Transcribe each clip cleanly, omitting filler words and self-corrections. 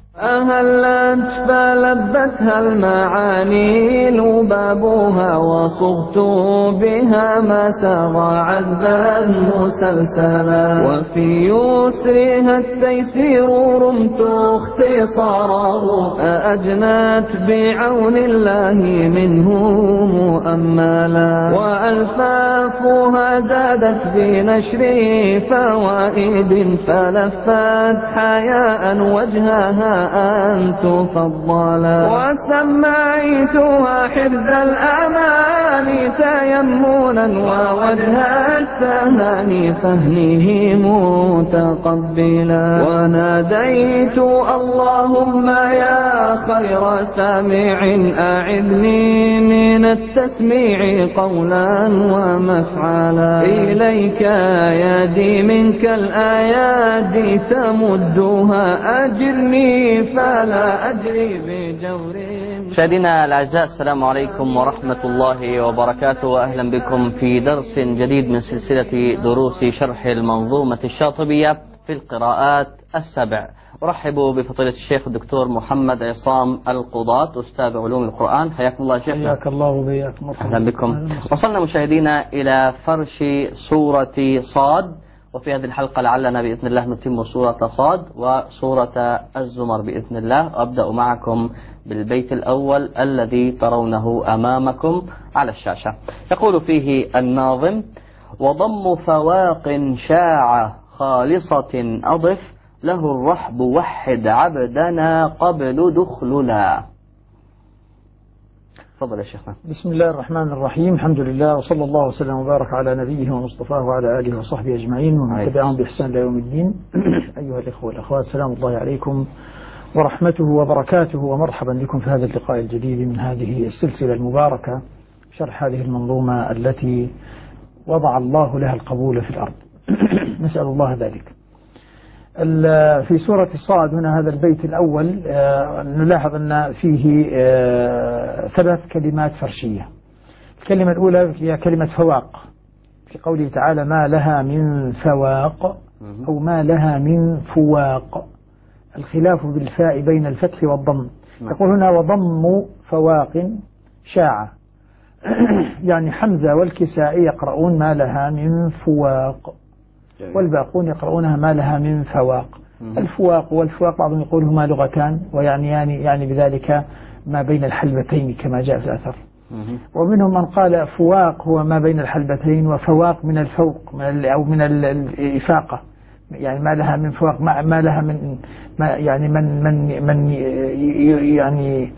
أهلت فلبتها المعاني لبابها وصغت بها ما سار عذبا مسلسلا وفي يسرها التيسير رمت اختصاره أجنت بعون الله منه مؤملا وألفافها زادت بنشر فوائد فلفت حياء وجهها أن تفضلا وسميتها حرز الأمان تيمنا ووجه التهاني فهمه متقبلا وناديت اللهم يا خير سامع أعذني من التسميع قولا ومفعلا إليك يدي منك الآيات تمدها أجرني فلا أجري بجور. مشاهدينا الأعزاء، السلام عليكم ورحمة الله وبركاته، وأهلا بكم في درس جديد من سلسلة دروس شرح المنظومة الشاطبية في القراءات السبع. أرحب بفضيلة الشيخ الدكتور محمد عصام القضاة أستاذ علوم القرآن. حياكم الله شيخنا. حياك الله وبياكم. أهلا بكم. وصلنا مشاهدينا إلى فرش سورة صاد، وفي هذه الحلقة لعلنا بإذن الله نتم سورة صاد وسورة الزمر بإذن الله. أبدأ معكم بالبيت الأول الذي ترونه أمامكم على الشاشة. يقول فيه الناظم: وضم فواق شاع خالصة أضف له الرحب وحد عبدنا قبل دخلنا. تفضل يا شيخنا. بسم الله الرحمن الرحيم، الحمد لله وصلى الله وسلم وبارك على نبيه ومصطفاه وعلى آله وصحبه أجمعين ومن تبعهم بإحسان إلى يوم الدين. أيها الإخوة والأخوات، سلام الله عليكم ورحمته وبركاته، ومرحبا بكم في هذا اللقاء الجديد من هذه السلسلة المباركة، شرح هذه المنظومة التي وضع الله لها القبول في الأرض. نسأل الله ذلك. في سورة صاد هنا هذا البيت الأول نلاحظ أن فيه ثلاث كلمات فرشية. الكلمة الأولى هي كلمة فواق، في قوله تعالى: ما لها من فواق أو ما لها من فواق، الخلاف بالفاء بين الفتح والضم. يقول هنا: وضم فواق شاع، يعني حمزة والكسائي يقرؤون ما لها من فواق، والباقون يقرؤونها ما لها من فواق. الفواق والفواق بعضهم يقول هما لغتان، يعني بذلك ما بين الحلبتين كما جاء في الأثر. ومنهم من قال فواق هو ما بين الحلبتين، وفواق من الفوق أو من الإفاقة، يعني ما لها من فواق، ما لها من يعني من يعني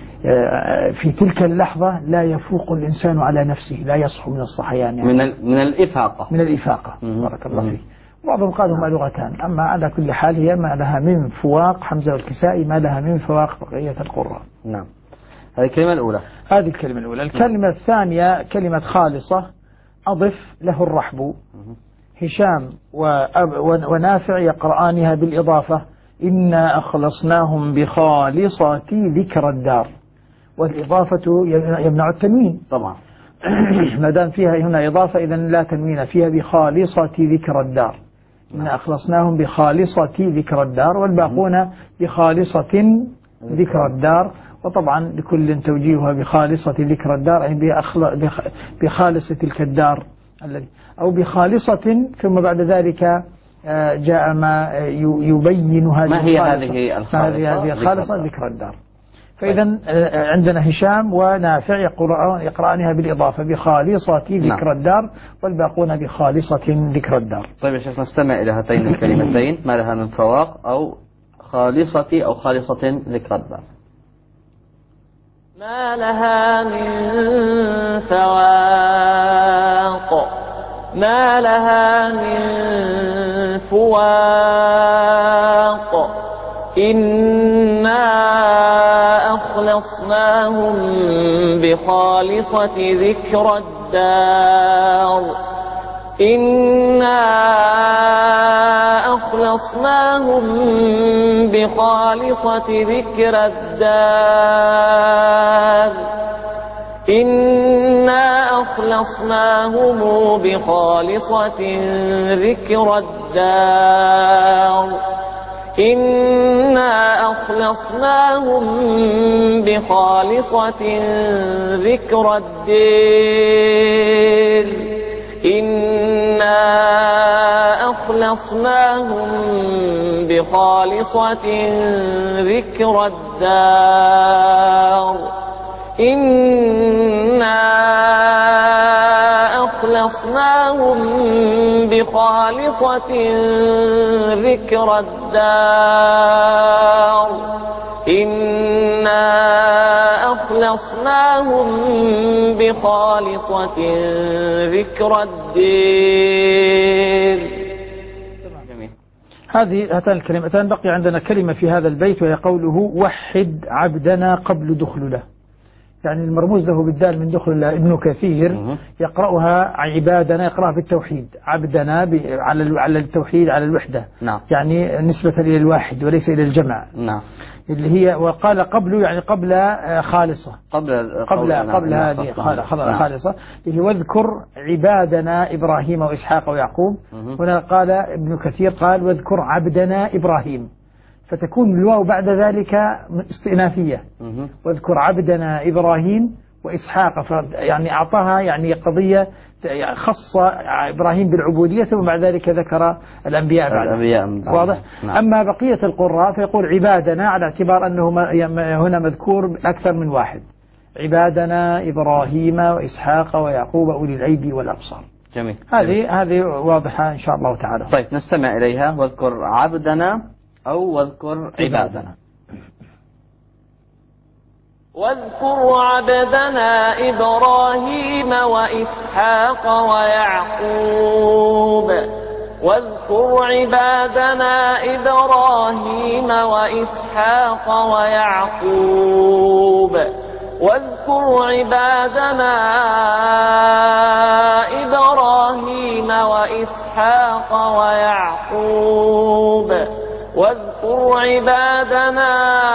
في تلك اللحظة لا يفوق الإنسان على نفسه، لا يصحو من الصحيان، يعني من الإفاقة. بارك الله فيك. بعضهم قالوا ما لغتان، أما على كل حال هي ما لها من فواق حمزة والكسائي، ما لها من فواق بقية القراء. نعم، هذه الكلمة الأولى. هذه الكلمة الأولى. الكلمة الثانية كلمة خالصة أضف له الرحب. هشام ونافع يقرآنها بالإضافة: إنا أخلصناهم بخالصة ذكر الدار، والإضافة يمنع التنوين طبعا. ما دام فيها هنا إضافة إذن لا تنوين فيها. بخالصة ذكر الدار، إنا أخلصناهم بخالصة ذكر الدار، والباقون بخالصة ذكر الدار. وطبعا لكل توجيهها بخالصة ذكر الدار، يعني بخالص تلك الدار الذي، أو بخالصة. ثم بعد ذلك جاء ما يبين هذه ما هي هذه الخالصة ذكر الدار. فإذا عندنا هشام ونافع يقرأانها بالإضافة: بخالصة ذكر الدار، والباقون بخالصة ذكر الدار. طيب يا شيخ، نستمع إلى هاتين الكلمتين: ما لها من فواق أو خالصة ذكر الدار. ما لها من فواق، ما لها من فواق، إنا أخلصناهم بخالصة ذكر الدار، إنا أخلصناهم بخالصة ذكر الدار، إنا أخلصناهم بخالصة ذكر الدار، إنا أخلصناهم بخالصة ذكر الدير إنا أخلصناهم بخالصة ذكر الدار إنا أخلصناهم بخالصة ذكر الدار إنا أخلصناهم بخالصة ذكر الدير. هاتان الكلمتان بقي عندنا كلمة في هذا البيت وهي قوله وحد عبدنا قبل دخل له، يعني المرموز له بالدال من دخل ابن كثير يقرأها عبادنا، يقرأها بالتوحيد، عبدنا على التوحيد على الوحدة، نعم. يعني نسبة إلى الواحد وليس إلى الجمع، نعم. اللي هي وقال قبل يعني قبل خالصة، قبل هذه خالصة، اللي هي واذكر عبادنا إبراهيم وإسحاق ويعقوب. هنا قال ابن كثير قال واذكر عبدنا إبراهيم، فتكون الواو بعد ذلك استئنافية، واذكر عبدنا إبراهيم وإسحاق، يعني أعطاها يعني قضية خص إبراهيم بالعبودية ثم بعد ذلك ذكر الأنبياء واضح. نعم. أما بقية القراء فيقول عبادنا على اعتبار أنه هنا مذكور أكثر من واحد، عبادنا إبراهيم وإسحاق ويعقوب أولي الأيدي والأبصار. جميل. هذه واضحة إن شاء الله تعالى. طيب نستمع إليها. واذكر عبدنا أو واذكر عبادنا. واذكر عبدنا إبراهيم وإسحاق ويعقوب واذكر عبادنا إبراهيم وإسحاق ويعقوب واذكر عبادنا إبراهيم وإسحاق ويعقوب واذكر عبادنا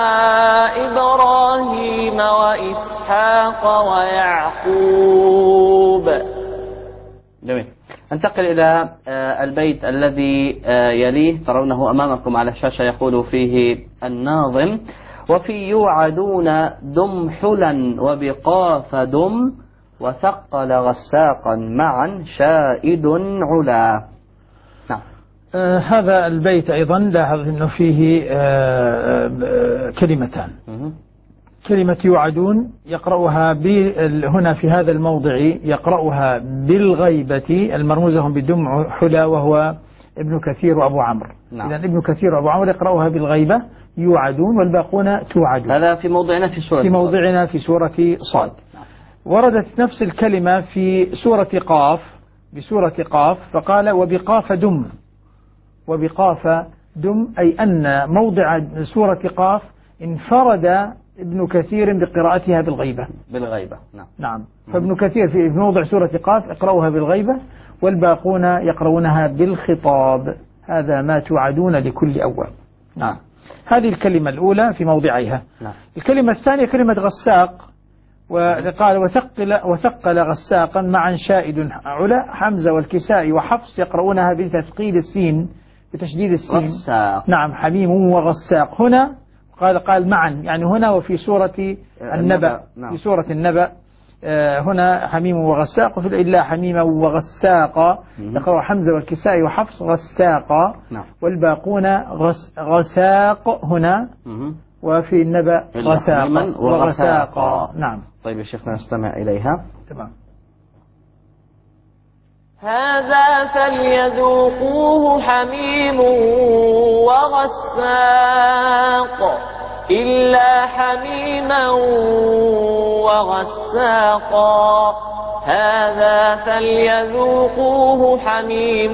إبراهيم وإسحاق ويعقوب. جميل. ننتقل إلى البيت الذي يليه، ترونه أمامكم على الشاشة، يقول فيه الناظم وفي يوعدون دم حلا وبقاف دم وثقل غساقا معا شائد علا. نعم. هذا البيت أيضا لاحظ أنه فيه كلمتان. كلمة يوعدون يقرأها هنا في هذا الموضع يقرأها بالغيبة، المرموزهم بدم حلا وهو ابن كثير وأبو عمرو. نعم. إذن ابن كثير وأبو عمرو يقرأها بالغيبة يوعدون والباقون توعدون. هذا في موضعنا في سورة صاد. نعم. وردت نفس الكلمة في سورة قاف، بسورة قاف، فقال وبقاف دم، وبقاف دم، أي أن موضع سورة قاف انفرد ابن كثير بقراءتها بالغيبة. نعم. فابن كثير في موضع سورة قاف يقرأها بالغيبة والباقون يقرؤونها بالخطاب. هذا ما توعدون لكل أول. نعم. هذه الكلمة الأولى في موضعها. نعم. الكلمة الثانية كلمة غساق، وقال وثقل غساقا معا شائد علا، حمزة والكسائي وحفص يقرؤونها بتثقيل السين بتشديد السين. غساق. نعم. حميم وغساق. هنا قال معا، يعني هنا وفي سورة النبأ. نعم. في سورة النبأ هنا حميم وغساق، وفي الإلا حميما وغساقا، يقرأ حمزة والكسائي وحفص غساقا. نعم. والباقون غساق هنا، وفي النبأ غساقا وغساقا. نعم. طيب يا شيخنا نستمع إليها. تمام. هذا فليذوقوه حميم وغساق إلا حميما وغساقا. هذا فليذوقوه حميم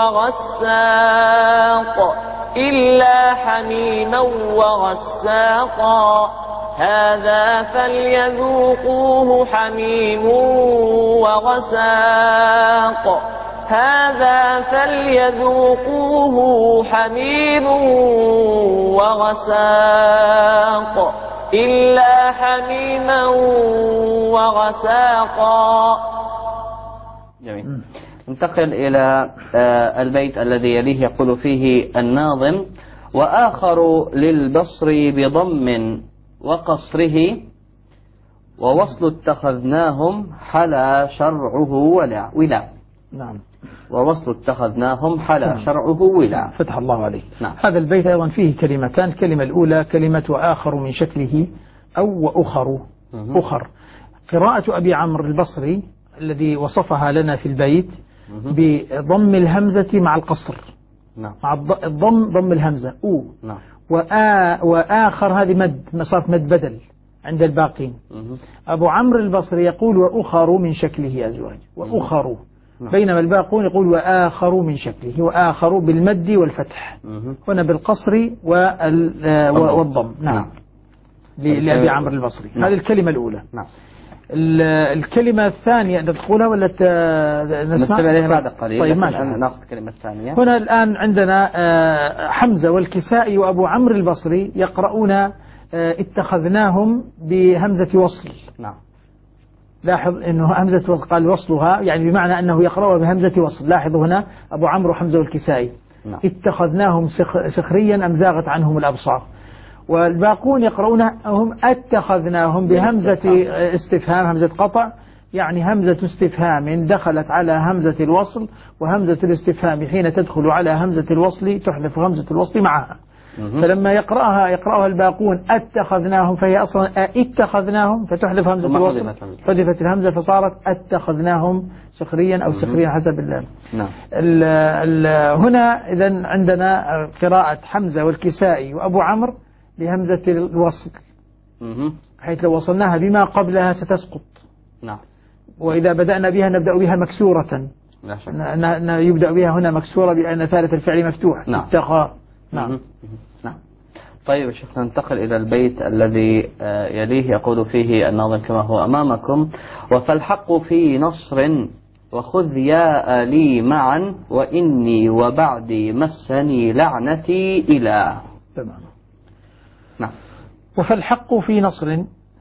وغساق إلا حميما وغساقا. هذا فليذوقوه حميم وغساق. هذا فليذوقوه حميم وغساق إلا حميما وغساقا. جميل. ننتقل إلى البيت الذي يليه، يقول فيه الناظم وآخر للبصر بضم وقصره ووصل اتخذناهم حلا شرعه ولا. نعم. ووصل اتخذناهم حلا شرعه ولا. فتح الله عليك. نعم. هذا البيت أيضا فيه كلمتان. الكلمة الأولى كلمة وآخر من شكله أو وأخر. أخر. قراءة أبي عمرو البصري الذي وصفها لنا في البيت بضم الهمزة مع القصر. نعم. مع ضم الهمزة أو. نعم. وآخر هذه مد، صارت مد بدل عند الباقين. أبو عمرو البصري يقول وأخر من شكله أزواج وأخر. بينما الباقون يقول وآخر من شكله، وآخر بالمد والفتح، هنا بالقصر والضم. نعم. لأبي عمرو البصري. هذه الكلمة الأولى. نعم. الكلمة الثانية تقولها ولا نستمع إليها بعد قليل؟ طيب نأخذ الكلمة الثانية. هنا الآن عندنا حمزة والكسائي وأبو عمرو البصري يقرؤون اتخذناهم بهمزة وصل. نعم. لاحظ أنه همزة وصل قال وصلها يعني بمعنى أنه يقرأها بهمزة وصل. لاحظوا هنا أبو عمرو حمزة والكسائي. نعم. اتخذناهم سخريا أم زاغت عنهم الأبصار. والباقون يقرؤون هم اتخذناهم بهمزة استفهام، همزة قطع، يعني همزة استفهام دخلت على همزة الوصل، وهمزة الاستفهام حين تدخل على همزة الوصل تحذف همزة الوصل معها. فلما يقرأها الباقون اتخذناهم فهي أصلا اتخذناهم فتحذف همزة الوصل، حذفت الهمزة فصارت اتخذناهم سخريا أو سخريا حسب اللام. نعم. هنا إذن عندنا قراءة حمزة والكسائي وأبو عمرو بهمزة الوصل، حيث لو وصلناها بما قبلها ستسقط. نعم. وإذا بدأنا بها نبدأ بها مكسورة. يبدأ بها هنا مكسورة بأن ثالث الفعل مفتوح. نعم. اتخى. نعم. نعم. طيب شيخ، ننتقل إلى البيت الذي يليه، يقول فيه الناظم كما هو أمامكم: وفالحق في نصر وخذ يا لي معا وإني وبعدي مسني لعنتي إلى. تمام. نعم. وفالحق في نصر،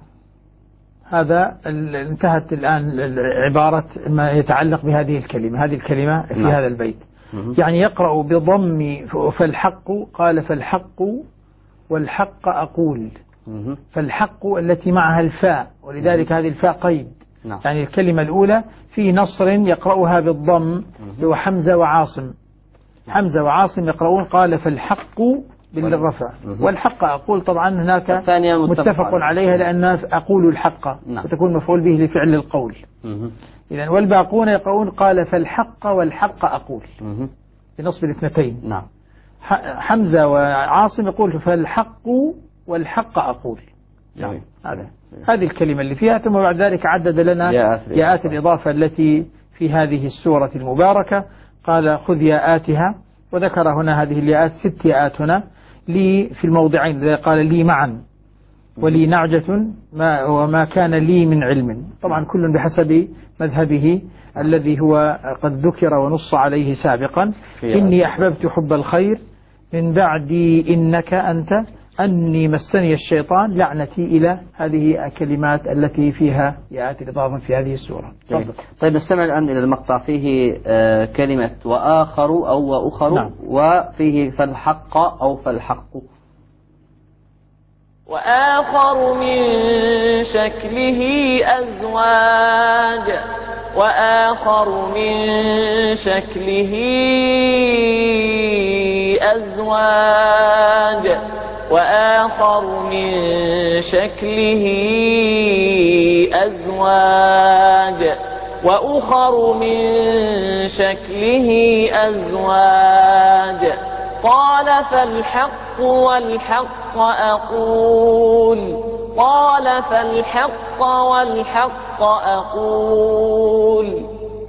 هذا انتهت الآن عبارة ما يتعلق بهذه الكلمة. هذه الكلمة في نعم. هذا البيت يعني يقرأ بضم فالحق، قال فالحق والحق أقول. فالحق التي معها الفاء، ولذلك هذه الفاء قيد. نعم. يعني الكلمة الأولى في نصر يقرأها بالضم هو حمزة وعاصم. حمزة وعاصم يقرؤون قال فالحق بالرفع، والحق أقول طبعا هناك متفق عليها لأن أقول الحق. نعم. فتكون مفعول به لفعل القول. إذن والباقون يقرؤون قال فالحق والحق أقول بنصب الاثنتين. نعم. حمزة وعاصم يقول فالحق والحق أقول. نعم. هذه الكلمة اللي فيها. ثم بعد ذلك عدد لنا ياءات الإضافة التي في هذه السورة المباركة. قال خذ ياءاتها، وذكر هنا هذه الياءات 6 ياءات هنا لي في الموضعين. قال لي معا ولي نعجة وما كان لي من علم. طبعا كل بحسب مذهبه الذي هو قد ذكر ونص عليه سابقا. إني أحببت حب الخير من بعدي إنك أنت أني مسني الشيطان لعنتي إلى. هذه الكلمات التي فيها ياءات الإضافة في هذه السورة. طيب نستمع الآن إلى المقطع فيه كلمة وآخر أو وأخر. نعم. وفيه فالحق أو فالحق. وآخر من شكله أزواج وآخر من شكله أزواج وآخر من شكله أزواج وأخر من شكله أزواج. قال فالحق والحق أقول قال فالحق والحق أقول.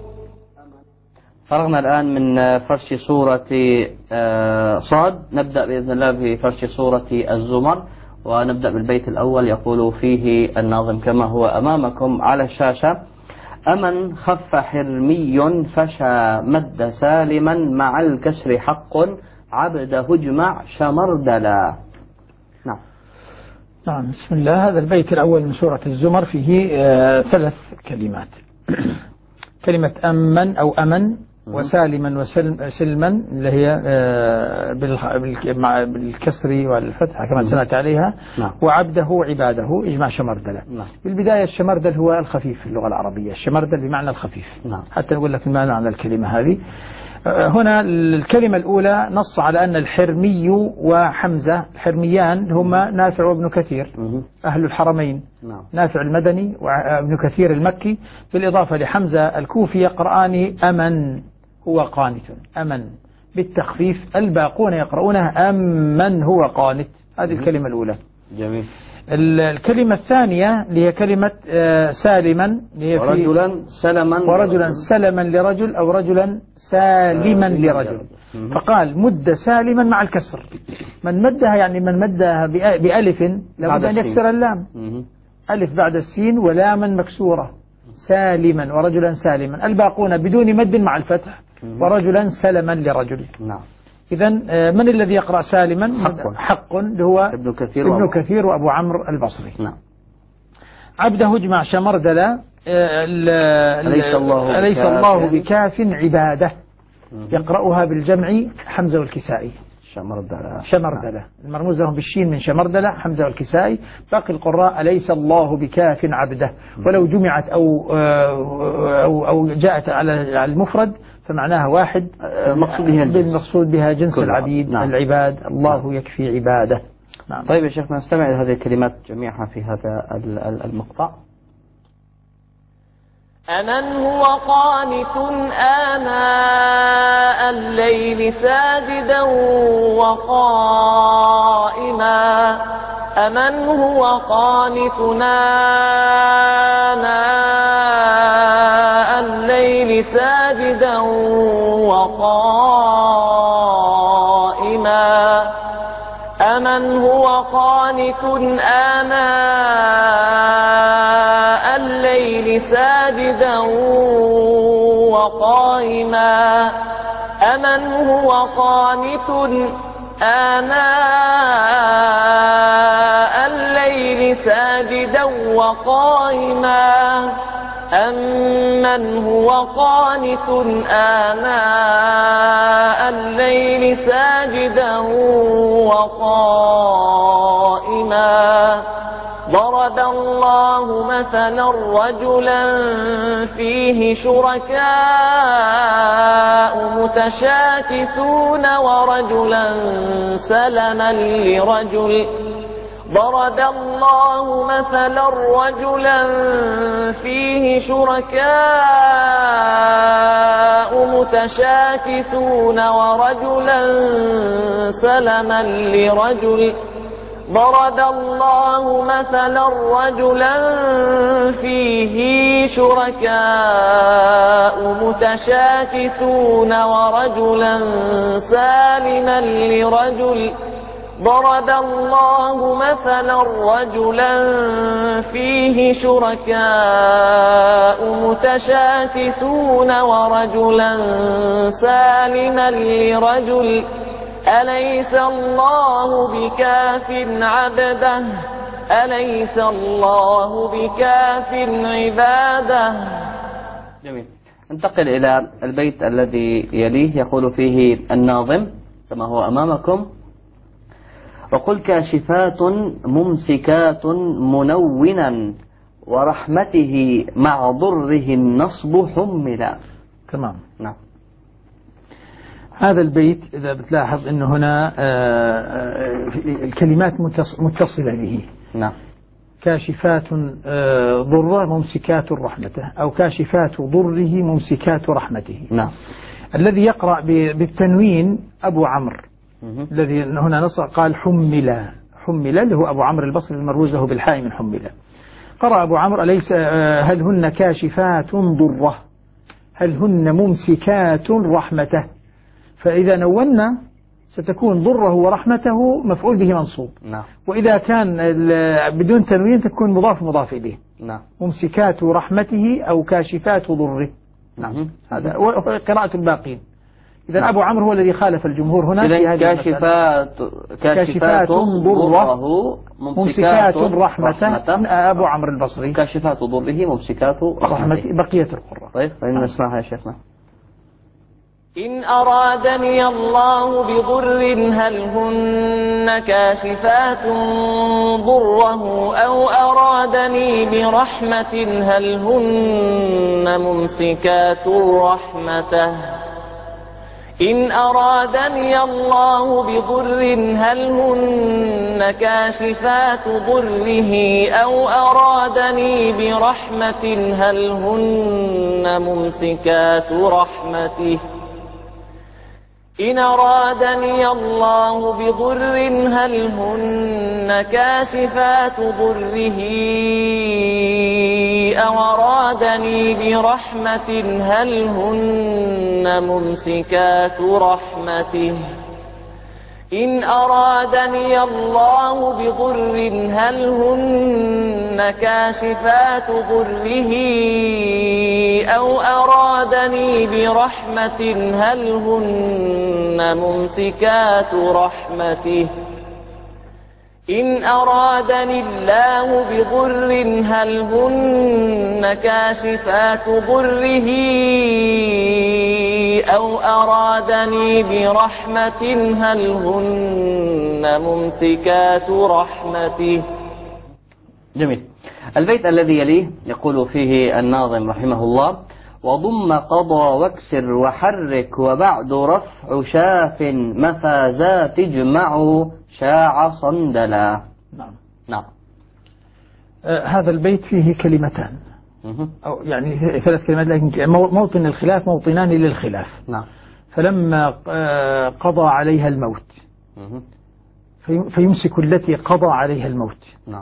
فرغنا الآن من فرش سورة صاد. نبدأ بإذن الله بفرش سورة الزمر، ونبدأ بالبيت الأول. يقول فيه الناظم كما هو أمامكم على الشاشة: أمن خف حرمي فشى مد سالما مع الكسر حق عبد هجمع شمردلا. نعم. نعم. بسم الله. هذا البيت الأول من سورة الزمر فيه 3 كلمات. كلمة أمن أو أمن وسالما وسلما اللي هي بالكسر والفتح كما سنأتي عليها. وعبده عباده إجماع شمردلة. بالبداية الشمردل هو الخفيف في اللغة العربية، الشمردل بمعنى الخفيف. حتى نقول لك ما معنى الكلمة هذه. هنا الكلمة الأولى نص على أن الحرمي وحمزة الحرميان هما نافع وابن كثير أهل الحرمين. نافع المدني وابن كثير المكي، بالإضافة لحمزة الكوفي يقرآن أمن هو قانت، أمن بالتخفيف، الباقون يقرؤونها أمن هو قانت. هذه الكلمة الأولى. جميل. الكلمة الثانية اللي هي كلمة سالما، ورجلا سلما، ورجلا سلما لرجل أو رجلا سالما لرجل. فقال مد سالما مع الكسر، من مدها يعني من مدها بألف لابد أن يكسر اللام، ألف بعد السين ولاما مكسورة، سالما ورجلا سالما. الباقون بدون مد مع الفتح، ورجلا سلما لرجل. إذن من الذي يقرأ سالما؟ حق اللي هو ابن كثير وأبو عمرو البصري. عبده اجمع شمردلة. أليس الله بكاف عباده، يقرأها بالجمع حمزة والكسائي. شمردلة المرموز لهم بالشين من شمردلة حمزة والكسائي. باقي القراء أليس الله بكاف عبده، ولو جمعت أو جاءت على المفرد فمعناها واحد، المقصود بها جنس العبيد. العباد، الله يكفي عباده. طيب يا شيخنا نستمع إلى هذه الكلمات جميعها في هذا المقطع. أمن هو قانت آناء الليل ساجدا وقائما، أمن هو قانت آناء الليل ساجدا وقائما، أمن هو قانت آناء الليل ساجدا وقائما، أمن هو قانت آناء الليل ساجدا وقائما، أمن هو قانت آناء الليل ساجدا وقائما. ضرب الله مثلا رجلا فيه شركاء متشاكسون ورجلا سلما لرجل. ضرب الله مثلا رجلا فيه شركاء متشاكسون ورجلا سلما لرجل. ضرب الله مثلا رجلا فيه شركاء متشاكسون ورجلا سالما لرجل. ضرب الله مثلا رجلا فيه شركاء متشاكسون ورجلا سالما لرجل. أليس الله بكاف عبده، أليس الله بكاف عباده. جميل. انتقل إلى البيت الذي يليه، يقول فيه الناظم كما هو أمامكم: وقل كاشفات ممسكات منونا ورحمته مع ضره النصب حملا. تمام. نعم. هذا البيت إذا بتلاحظ أنه هنا الكلمات متصلة به. نعم. كاشفات ضره ممسكات رحمته، أو كاشفات ضره ممسكات رحمته. نعم. الذي يقرأ بالتنوين أبو عمرو، الذي هنا نص قال حملا، حملا اللي هو أبو عمرو البصري المروج له بالحاء من حملا. قرأ أبو عمرو أليس هل هن كاشفات ضره، هل هن ممسكات رحمته. فإذا نونا ستكون ضره ورحمته مفعول به منصوب. نعم. وإذا كان بدون تنوين تكون مضاف إليه. نعم. ممسكات رحمته أو كاشفات ضره. نعم. هذا قراءة الباقين. إذا أبو عمرو هو الذي خالف الجمهور هنا في هذه كاشفات ضره ممسكات رحمته. أبو عمرو البصري كاشفات ضره ممسكات رحمته. بقية القراء. طيب فإن نسمعها يا شيخنا. إن أرادني الله بضر هل هن كاشفات ضره أو أرادني برحمة هل هن ممسكات رحمته إن أرادني الله بضر هل هن كاشفات ضره أو أرادني برحمة هل هن ممسكات رحمته إن أرادني الله بضر هل هن كاشفات ضره أو أرادني برحمة هل هن ممسكات رحمته إن أرادني الله بضر هل هن كاشفات ضره أو أرادني برحمة هل هن ممسكات رحمته إن أرادني الله بضر هل هن كاشفات ضره أو أرادني برحمة هل هن ممسكات رحمته. جميل. البيت الذي يليه يقول فيه الناظم رحمه الله: وضم قضى واكسر وحرك وبعد رفع شاف مفازات اجمع شاع صندلا. نعم. هذا البيت فيه كلمتان أو يعني 3 كلمات، لكن موطن الخلاف موطنان للخلاف. نعم. فلما قضى عليها الموت فيمسك التي قضى عليها الموت. نعم.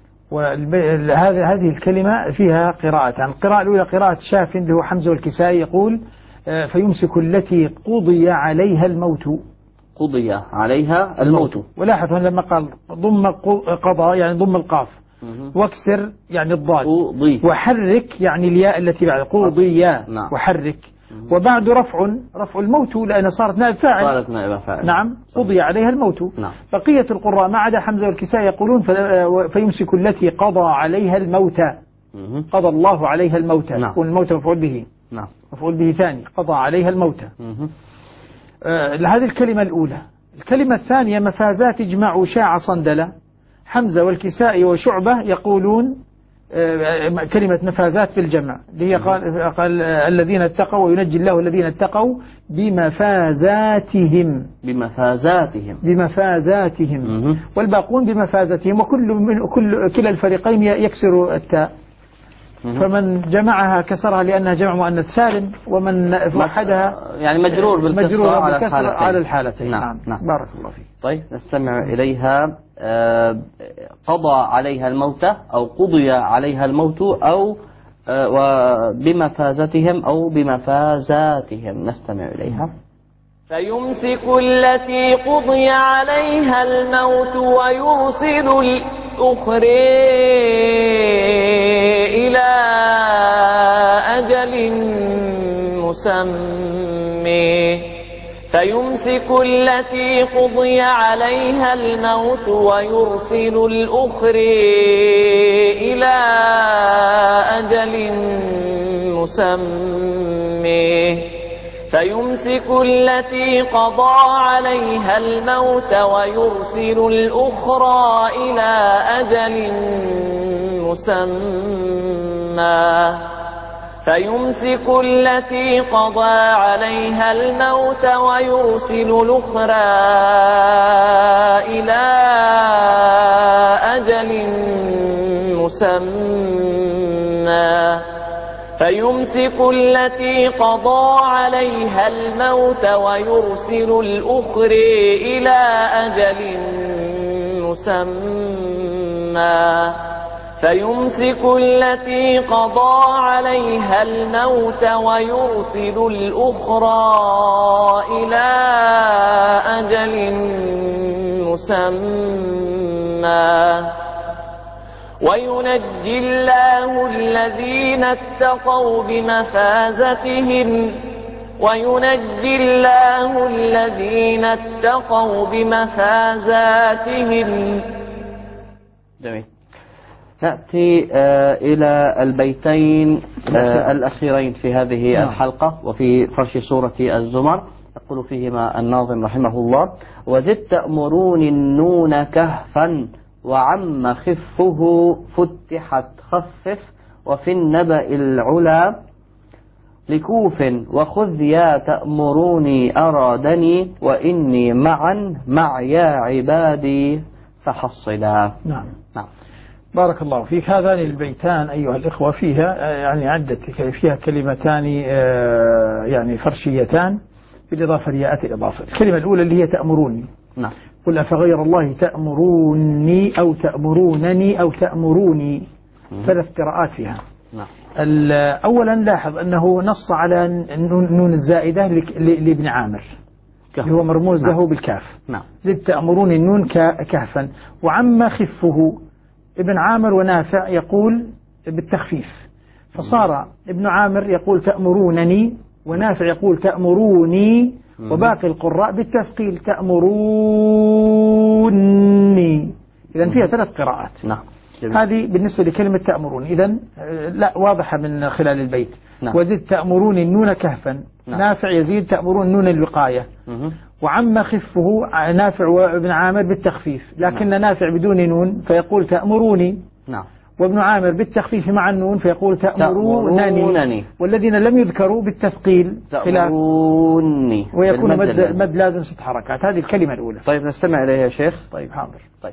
وهذه الكلمة فيها قراءتان. القراءة الأولى قراءة شاف اللي هو حمزة والكسائي يقول فيمسك التي قضي عليها الموت. قضي عليها الموت. ولاحظ لما قال ضم قضى يعني ضم القاف، واكسر يعني الضاد، وحرك يعني الياء التي بعد قضي. نعم. وحرك وبعد رفع الموت لأن صارت نائب فاعل. صارت نائب فاعل. نعم. قضي عليها الموت. نعم. بقية القراء ما عدا حمزة والكساء يقولون فيمسك التي قضى عليها الموت. قضى الله عليها الموت. نعم. والموت مفعول به. نعم. مفعول به ثاني، قضى عليها الموت. هذه الكلمة الأولى. الكلمة الثانية مفازات اجمع شاع صندلة. حمزة والكسائي وشعبة يقولون كلمة مفازات في الجمع اللي هي قال الذين اتقوا وينجي الله الذين اتقوا بمفازاتهم. والباقون بمفازتهم، كلا الفريقين يكسر التاء. فمن جمعها كسرها لأنها جمع مؤنث سالم، ومن وحدها يعني مجرور بالكسر على الحالتين. نعم. بارك الله فيك. طيب نستمع إليها. قضى عليها الموت أو قضي عليها الموت أو وبمفازتهم أو بمفازاتهم. نستمع إليها. فيمسك التي قضي عليها الموت ويرسل الأخرى إلى أجل مسمى. فيمسك التي قضي عليها الموت ويرسل الأخرى إلى أجل مسمى. فيمسك التي قضى عليها الموت ويرسل الأخرى إلى أجل مسمى. فيمسك التي قضى عليها الموت ويرسل الأخرى إلى أجل مسمى. فيمسك التي قضى عليها الموت ويرسل الأخرى إلى أجل مسمى. فيمسك التي قضى عليها الموت ويرسل الأخرى إلى أجل مسمى. وينجي الله الذين اتقوا بمفازتهم. وينجي الله الذين اتقوا بمفازاتهم. جميل. نأتي إلى البيتين الأخيرين في هذه الحلقة وفي فرش سورة الزمر. يقول فيهما الناظم رحمه الله: وزد تأمرون النون كهفا وعم خفه فتحت خفف وفي النبأ العلا لكوف وخذ يا تأمروني أرادني وإني معا مع يا عبادي فحصلا. نعم. بارك الله فيك. هذان البيتان أيها الإخوة فيها يعني فيها كلمتان يعني فرشيتان بالإضافة لياءات الإضافة. الكلمة الأولى اللي هي تأمروني. نعم. قل أفغير الله تأمروني أو تأمرونني أو تأمروني. 3 قراءات فيها. نعم. أولا لاحظ أنه نص على النون الزائدة لابن عامر اللي هو مرموز له بالكاف. نعم. زد تأمروني النون كهفا وعم خفه. ابن عامر ونافع يقول بالتخفيف، فصار ابن عامر يقول تأمرونني ونافع يقول تأمروني وباقي القراء بالتثقيل تأمروني. إذن فيها 3 قراءات. نعم. هذه بالنسبة لكلمة تأمرون. إذن لا واضحة من خلال البيت. نعم. وزد تأمرون النون كهفا. نعم. نافع يزيد تأمرون نون الوقاية. وعم خفه نافع وابن عامر بالتخفيف، لكن نافع بدون نون فيقول تأمروني. نعم. وابن عامر بالتخفيف مع النون فيقول تأمرونني. والذين لم يذكروا بالتثقيل تأمروني ويكون مد لازم 6 حركات. هذه الكلمة الأولى. طيب نستمع إليها يا شيخ. طيب حاضر. طيب.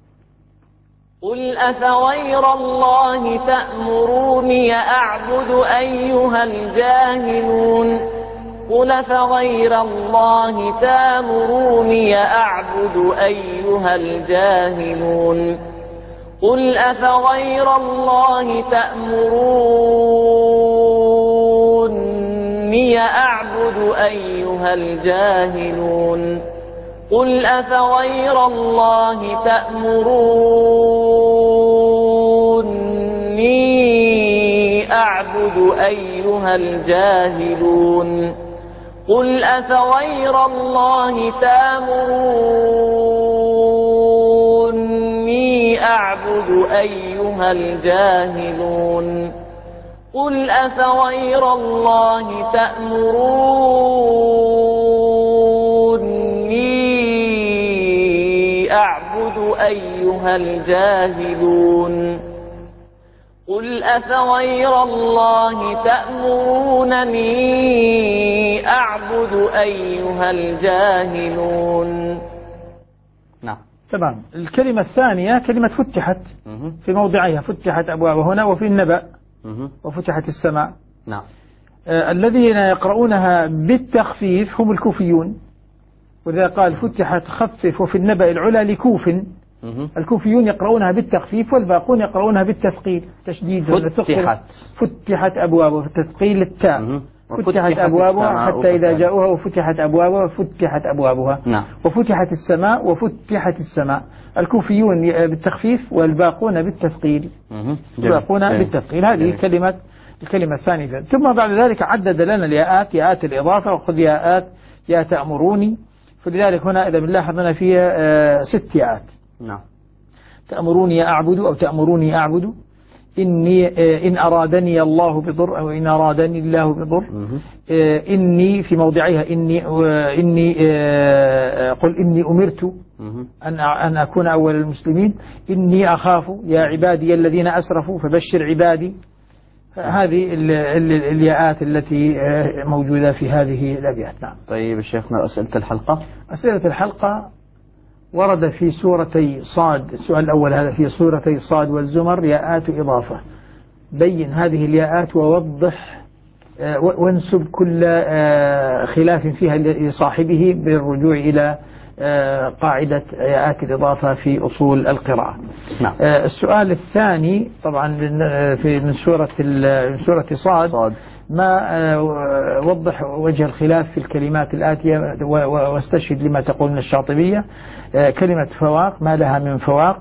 قل أفغير الله تأمروني أعبد أيها الجاهلون. قل أفغير الله تأمروني أعبد أيها الجاهلون. قل أفغير الله تأمروني أعبد أيها الجاهلون. قل أفغير الله تأمروني أعبد أيها الجاهلون. قل أفغير الله تأمروني أعبد أيها الجاهلون. قل أفغير الله تأمروني أعبد أيها الجاهلون. قل أفغير الله تأمرونني أعبد أيها الجاهلون. نعم. تمام. الكلمة الثانية كلمة فتحت في موضعها، فتحت أبواب هنا وفي النبأ وفتحت السماء. نعم. الذين يقرؤونها بالتخفيف هم الكوفيون، وإذا قال فتحت خفف وفي النبأ العلا لكوف. الكوفيون يقرؤونها بالتخفيف والباقون يقرؤونها بالتثقيل تشديد. فتحت أبوابها تثقيل التاء. فتحت أبوابها حتى إذا جاءوها وفتحت أبوابها وفتحت أبوابها. نعم. وفتحت السماء وفتحت السماء. الكوفيون بالتخفيف والباقون بالتثقيل. الباقون بالتثقيل. هذه الكلمة الثانية. ثم بعد ذلك عدد لنا الياءات، ياءات الإضافة، وخذ ياءات يا تأمروني. فلذلك هنا إذا بنلاحظ لنا فيها 6 ياءات. نعم. تأمروني أعبد أو تأمروني أعبد. إن أرادني الله بضر أو إن أرادني الله بضر. إني في موضعها إني قل إني أمرت أن أكون أول المسلمين. إني أخاف يا عبادي الذين أسرفوا فبشر عبادي. هذه الياءات التي موجودة في هذه الأبيات. نعم. طيب شيخنا أسئلة الحلقة. أسئلة الحلقة ورد في سورتي صاد. السؤال الأول هذا في سورتي صاد والزمر ياءات إضافة. بين هذه الياءات ووضح وانسب كل خلاف فيها لصاحبه بالرجوع إلى قاعدة ياءات الإضافة في أصول القراءة. نعم. السؤال الثاني طبعا من سورة صاد ما وضح وجه الخلاف في الكلمات الآتية واستشهد لما تقولون الشاطبية. كلمة فواق ما لها من فواق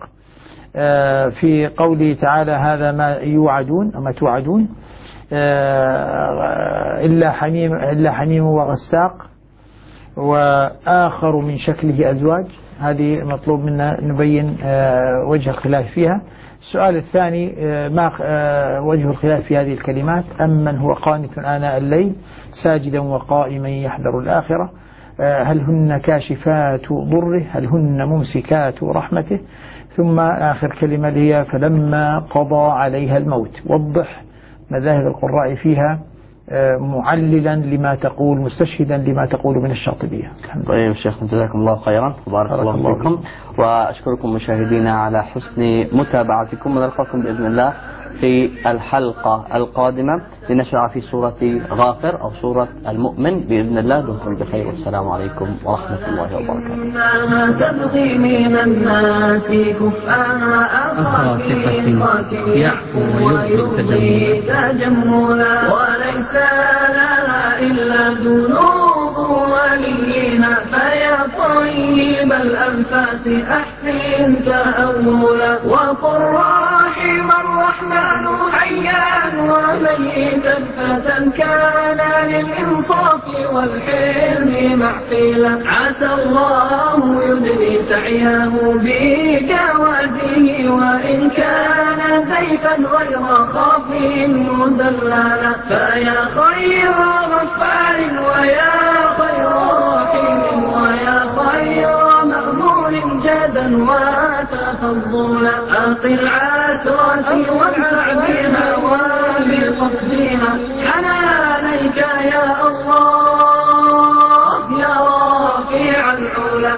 في قوله تعالى هذا ما يوعدون أو ما توعدون إلا حميم وغساق. وآخر من شكله أزواج. هذه مطلوب منا نبين وجه الخلاف فيها. السؤال الثاني ما وجه الخلاف في هذه الكلمات؟ أمن هو قانت آناء الليل ساجدا وقائما يحذر الآخرة، هل هن كاشفات ضره، هل هن ممسكات رحمته، ثم آخر كلمة اللي هي فلما قضى عليها الموت. وضح مذاهب القراء فيها معللا لما تقول، مستشهدا لما تقول من الشاطبية. طيب شيخنا جزاكم الله خيرا وبارك الله فيكم، وأشكركم مشاهدينا على حسن متابعتكم، ونلقاكم بإذن الله في الحلقة القادمة لنشرع في سورة غافر أو سورة المؤمن بإذن الله. دمتم بخير والسلام عليكم ورحمة الله وبركاته. تبغي من الناس كفءا أخاك يعفو ويرضي تجملا، وليس لنا إلا ذنوب وليها، فيا طيب الأنفاس أحسن تأولا، وقل رحم الرحمن حيا وميتا فتى كان للإنصاف والحلم محفلا، عسى الله يدري سعيه بجوازه، وإن كان سيفا غير خاف مزللا، فيا خير غفار ويا خير رحيم ويا خير مأمون جدا وتفضلا، أقل عثرة وابع بها وبقصدها حنانيك يا الله.